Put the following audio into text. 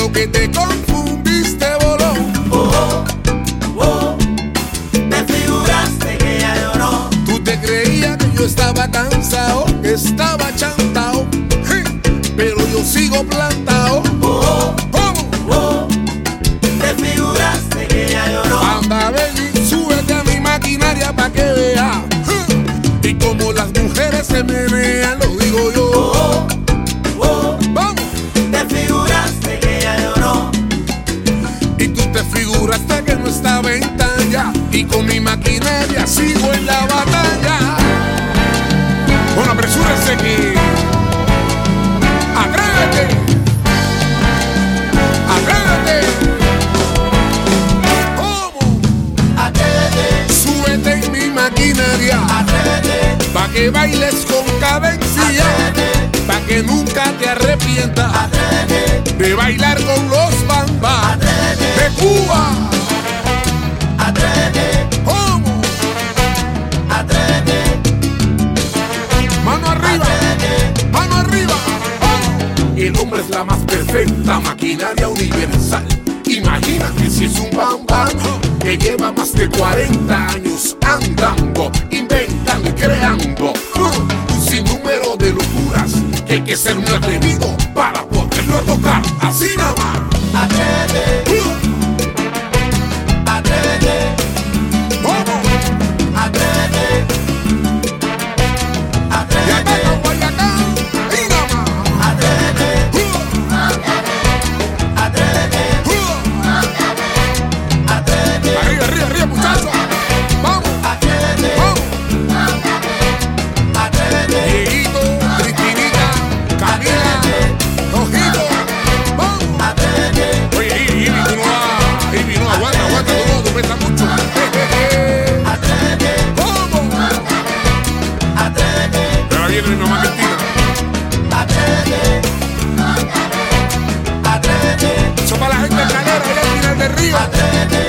Creo que te confundiste, bolón. Oh, oh, te figuraste que ella lloró. Tú te creías que yo estaba cansado, que estaba chantao, pero yo sigo plantado. Oh, ¿Cómo? oh, te figuraste que ella lloró. Anda, ven y súbete a mi maquinaria pa' que vea. Y como las mujeres se menean, lo digo yo. Oh, oh, Vamos. te figuraste que ella lloró. Y tú te figuraste que no estaba en talla. Y con mi maquinaria sigo en la batalla. Bueno, apresúrense que... ¡Atrévete! ¡Atrévete! ¿Cómo? Atrévete, Súbete en mi maquinaria atrévete, pa' que bailes con cadencia, atrévete, pa' que nunca te arrepientas atrévete, de bailar con los bambas atrévete, de Cuba. atrévete, ¿Cómo? atrévete, Mano arriba, atrévete. mano arriba. ¡Vamos! El hombre es la más perfecta maquinaria universal. Imagínate si es un bambam que lleva más de 40 años andando, inventando y creando un sinnúmero de locuras que hay que ser muy atrevido para poderlo tocar así nada más. Atrévete, atrévete, ¿Cómo? atrévete, Y acá, atrévete, Guayacán, y nada más. atrévete, atrévete, atrévete, Arriba, arriba, arriba, muchachos. Vamos, atrévete, vamos. atrévete, Dieguito, Cristinita, Camila, Ojito, vamos. atrévete, Oye, Ivy, tú no vas. Ivy, no, aguanta, tú pesas mucho. atrévete, ¿Cómo? atrévete, Pero ahora viene mi mamá Cristina. atrévete, atrévete, Eso para la gente calera, allá al final del río. atrévete.